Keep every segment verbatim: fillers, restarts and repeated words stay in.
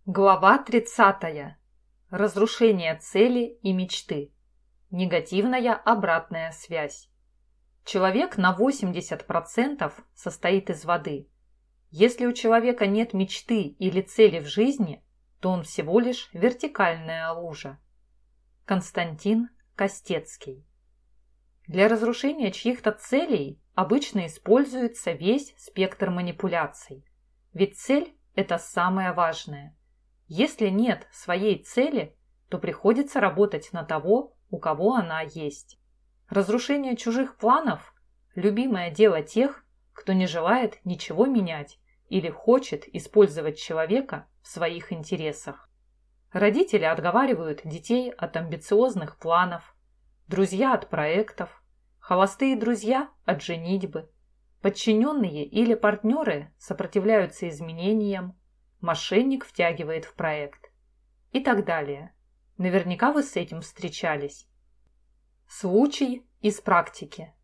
Глава тридцатая. Разрушение цели и мечты. Негативная обратная связь. Человек на восемьдесят процентов состоит из воды. Если у человека нет мечты или цели в жизни, то он всего лишь вертикальная лужа. Константин Костецкий. Для разрушения чьих-то целей обычно используется весь спектр манипуляций. Ведь цель – это самое важное. Если нет своей цели, то приходится работать на того, у кого она есть. Разрушение чужих планов – любимое дело тех, кто не желает ничего менять или хочет использовать человека в своих интересах. Родители отговаривают детей от амбициозных планов, друзья от проектов, холостые друзья от женитьбы, подчиненные или партнеры сопротивляются изменениям, мошенник втягивает в проект и так далее. Наверняка вы с этим встречались. Случай из практики.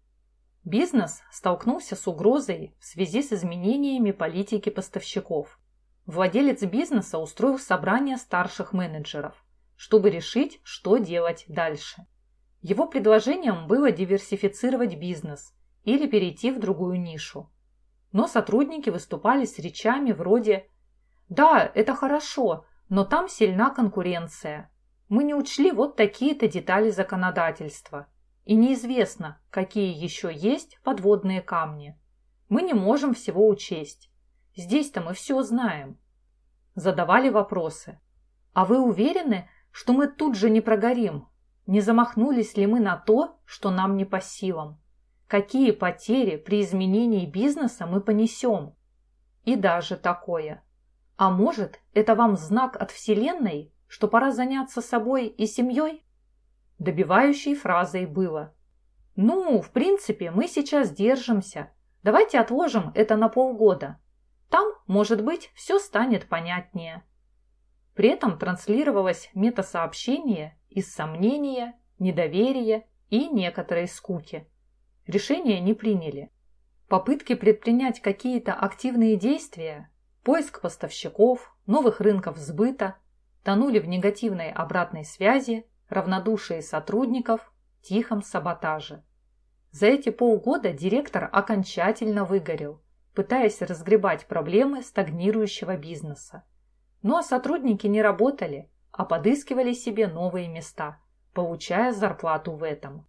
Бизнес столкнулся с угрозой в связи с изменениями политики поставщиков. Владелец бизнеса устроил собрание старших менеджеров, чтобы решить, что делать дальше. Его предложением было диверсифицировать бизнес или перейти в другую нишу. Но сотрудники выступали с речами вроде «Да, это хорошо, но там сильна конкуренция. Мы не учли вот такие-то детали законодательства. И неизвестно, какие еще есть подводные камни. Мы не можем всего учесть. Здесь-то мы все знаем». Задавали вопросы. «А вы уверены, что мы тут же не прогорим? Не замахнулись ли мы на то, что нам не по силам? Какие потери при изменении бизнеса мы понесем?» И даже такое. «А может, это вам знак от Вселенной, что пора заняться собой и семьей?» Добивающей фразой было: «Ну, в принципе, мы сейчас держимся. Давайте отложим это на полгода. Там, может быть, все станет понятнее». При этом транслировалось метасообщение из сомнения, недоверия и некоторой скуки. Решения не приняли. Попытки предпринять какие-то активные действия, поиск поставщиков, новых рынков сбыта тонули в негативной обратной связи, равнодушии сотрудников, тихом саботаже. За эти полгода директор окончательно выгорел, пытаясь разгребать проблемы стагнирующего бизнеса. Ну а сотрудники не работали, а подыскивали себе новые места, получая зарплату в этом.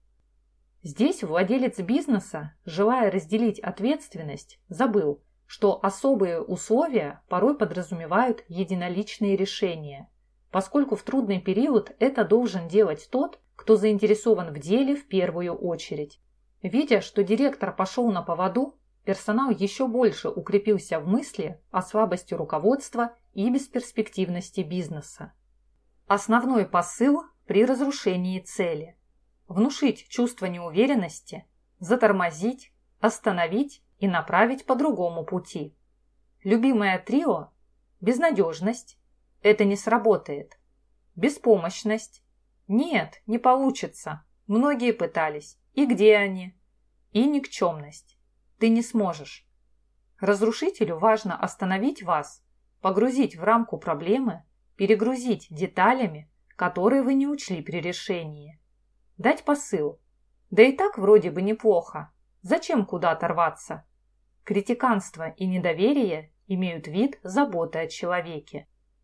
Здесь владелец бизнеса, желая разделить ответственность, забыл, что особые условия порой подразумевают единоличные решения, поскольку в трудный период это должен делать тот, кто заинтересован в деле в первую очередь. Видя, что директор пошел на поводу, персонал еще больше укрепился в мысли о слабости руководства и бесперспективности бизнеса. Основной посыл при разрушении цели – внушить чувство неуверенности, затормозить, остановить и направить по другому пути. Любимое трио – безнадежность – это не сработает. Беспомощность – нет, не получится, многие пытались, и где они? И никчемность – ты не сможешь. Разрушителю важно остановить вас, погрузить в рамку проблемы, перегрузить деталями, которые вы не учли при решении. Дать посыл. Да и так вроде бы неплохо. Зачем куда-то рваться? Критиканство и недоверие имеют вид заботы о человеке.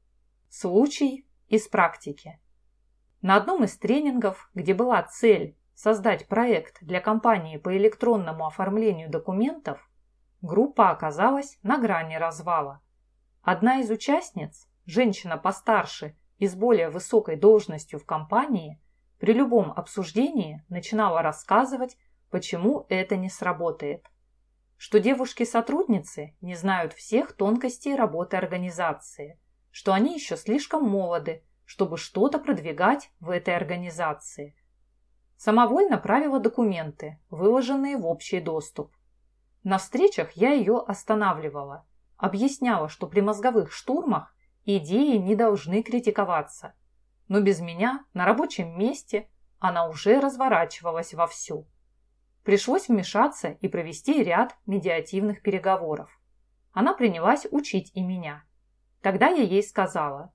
Случай из практики. На одном из тренингов, где была цель создать проект для компании по электронному оформлению документов, группа оказалась на грани развала. Одна из участниц, женщина постарше и с более высокой должностью в компании, при любом обсуждении начинала рассказывать, почему это не сработает. Что девушки-сотрудницы не знают всех тонкостей работы организации, что они еще слишком молоды, чтобы что-то продвигать в этой организации. Самовольно правила документы, выложенные в общий доступ. На встречах я ее останавливала, объясняла, что при мозговых штурмах идеи не должны критиковаться. Но без меня на рабочем месте она уже разворачивалась вовсю. Пришлось вмешаться и провести ряд медиативных переговоров. Она принялась учить и меня. Тогда я ей сказала: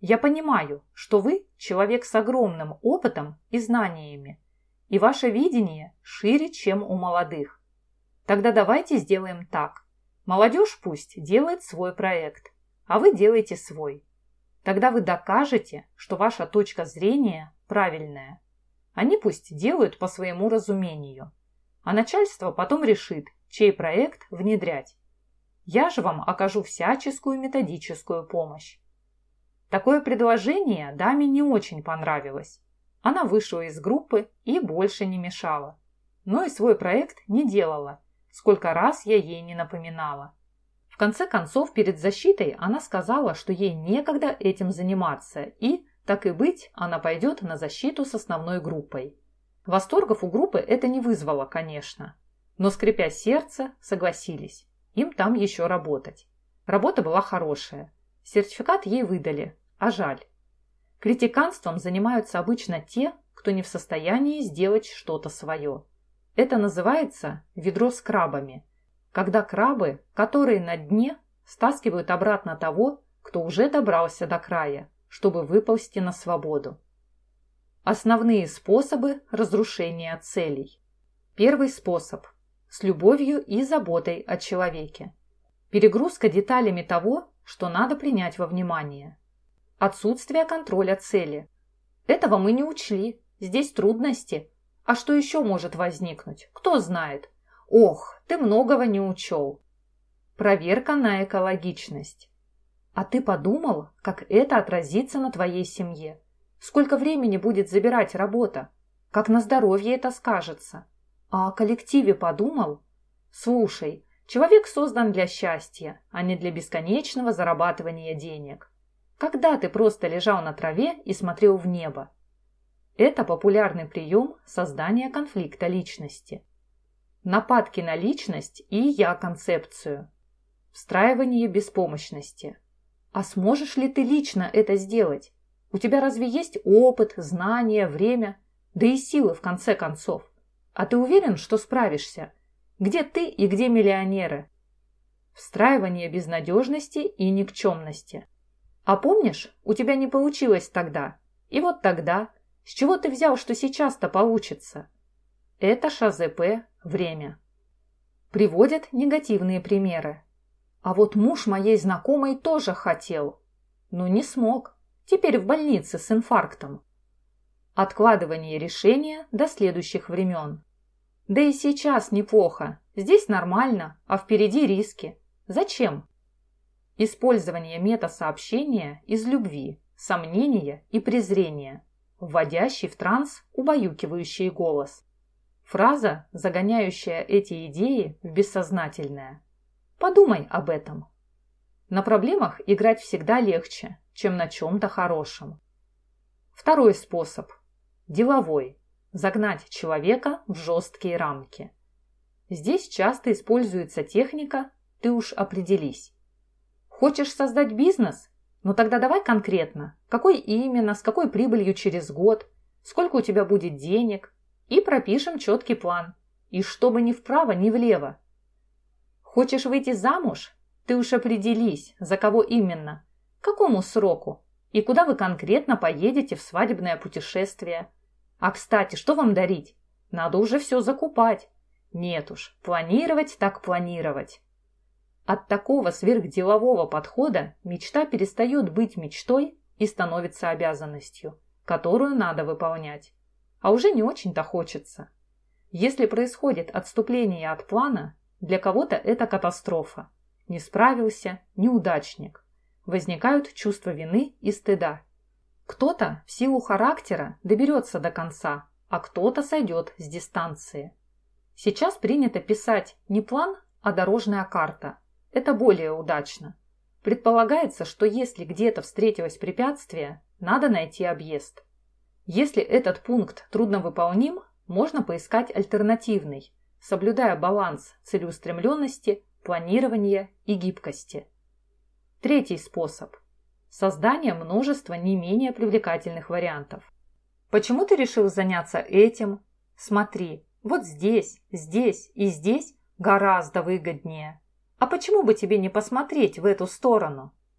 Я понимаю, что вы человек с огромным опытом и знаниями, и ваше видение шире, чем у молодых. Тогда давайте сделаем так. Молодежь пусть делает свой проект, а вы делаете свой. Тогда вы докажете, что ваша точка зрения правильная. Они пусть делают по своему разумению, а начальство потом решит, чей проект внедрять. Я же вам окажу всяческую методическую помощь. Такое предложение даме не очень понравилось. Она вышла из группы и больше не мешала. Но и свой проект не делала, сколько раз я ей не напоминала. В конце концов, перед защитой она сказала, что ей некогда этим заниматься, и, так и быть, она пойдет на защиту с основной группой. Восторгов у группы это не вызвало, конечно. Но, скрипя сердце, согласились. Им там еще работать. Работа была хорошая. Сертификат ей выдали, а жаль. Критиканством занимаются обычно те, кто не в состоянии сделать что-то свое. Это называется ведро с крабами, когда крабы, которые на дне, стаскивают обратно того, кто уже добрался до края, чтобы выползти на свободу. Основные способы разрушения целей. Первый способ – с любовью и заботой о человеке. Перегрузка деталями того, что надо принять во внимание. Отсутствие контроля цели. Этого мы не учли, здесь трудности. А что еще может возникнуть? Кто знает? Ох, ты многого не учел. Проверка на экологичность. А ты подумал, как это отразится на твоей семье? Сколько времени будет забирать работа? Как на здоровье это скажется? А о коллективе подумал? Слушай, человек создан для счастья, а не для бесконечного зарабатывания денег. Когда ты просто лежал на траве и смотрел в небо? Это популярный прием создания конфликта личности. Нападки на личность и я-концепцию. Встраивание беспомощности. А сможешь ли ты лично это сделать? У тебя разве есть опыт, знания, время, да и силы в конце концов? А ты уверен, что справишься? Где ты и где миллионеры? Встраивание безнадежности и никчемности. А помнишь, у тебя не получилось тогда. И вот тогда. С чего ты взял, что сейчас-то получится? Это ШЗП «Время». Приводят негативные примеры. А вот муж моей знакомой тоже хотел. Но не смог. Теперь в больнице с инфарктом. Откладывание решения до следующих времен. Да и сейчас неплохо. Здесь нормально, а впереди риски. Зачем? Использование метасообщения из любви, сомнения и презрения, вводящий в транс убаюкивающий голос. Фраза, загоняющая эти идеи в бессознательное. Подумай об этом. На проблемах играть всегда легче, чем на чем-то хорошем. Второй способ. Деловой. Загнать человека в жесткие рамки. Здесь часто используется техника «ты уж определись». Хочешь создать бизнес? Ну тогда давай конкретно. Какой именно, с какой прибылью через год, сколько у тебя будет денег. И пропишем четкий план. И чтобы ни вправо, ни влево. Хочешь выйти замуж? Ты уж определись, за кого именно, к какому сроку и куда вы конкретно поедете в свадебное путешествие. А, кстати, что вам дарить? Надо уже все закупать. Нет уж, планировать так планировать. От такого сверхделового подхода мечта перестает быть мечтой и становится обязанностью, которую надо выполнять. А уже не очень-то хочется. Если происходит отступление от плана, для кого-то это катастрофа. Не справился, неудачник. Возникают чувства вины и стыда. Кто-то в силу характера доберется до конца, а кто-то сойдет с дистанции. Сейчас принято писать не план, а дорожная карта. Это более удачно. Предполагается, что если где-то встретилось препятствие, надо найти объезд. Если этот пункт трудновыполним, можно поискать альтернативный, соблюдая баланс целеустремленности, планирования и гибкости. Третий способ. Создание множества не менее привлекательных вариантов. Почему ты решил заняться этим? Смотри, вот здесь, здесь и здесь гораздо выгоднее. А почему бы тебе не посмотреть в эту сторону?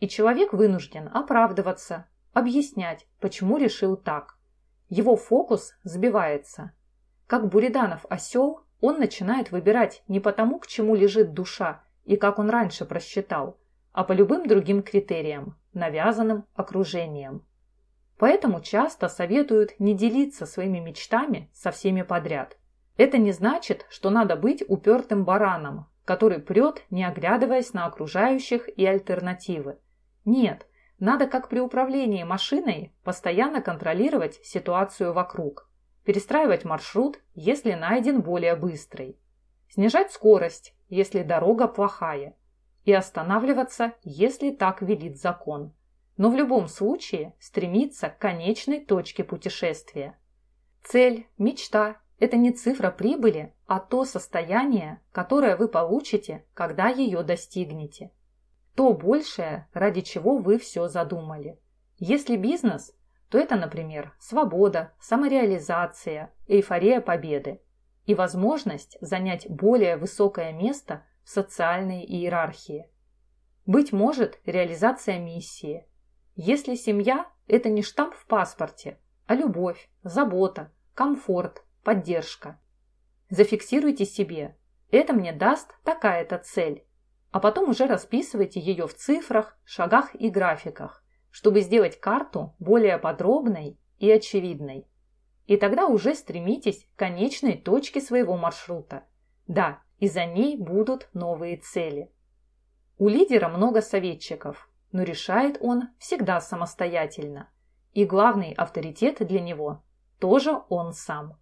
И человек вынужден оправдываться, объяснять, почему решил так. Его фокус сбивается. Как Буриданов осел, он начинает выбирать не потому, к чему лежит душа и как он раньше просчитал, а по любым другим критериям, навязанным окружением. Поэтому часто советуют не делиться своими мечтами со всеми подряд. Это не значит, что надо быть упертым бараном, который прет, не оглядываясь на окружающих и альтернативы. Нет, надо, как при управлении машиной, постоянно контролировать ситуацию вокруг, перестраивать маршрут, если найден более быстрый, снижать скорость, если дорога плохая, и останавливаться, если так велит закон. Но в любом случае стремиться к конечной точке путешествия. Цель, мечта – это не цифра прибыли, а то состояние, которое вы получите, когда ее достигнете. То большее, ради чего вы все задумали. Если бизнес, то это, например, свобода, самореализация, эйфория победы и возможность занять более высокое место в социальной иерархии. Быть может, реализация миссии. Если семья – это не штамп в паспорте, а любовь, забота, комфорт, поддержка. Зафиксируйте себе – это мне даст такая-то цель, а потом уже расписывайте ее в цифрах, шагах и графиках, чтобы сделать карту более подробной и очевидной. И тогда уже стремитесь к конечной точке своего маршрута. Да, и за ней будут новые цели. У лидера много советчиков, но решает он всегда самостоятельно. И главный авторитет для него тоже он сам.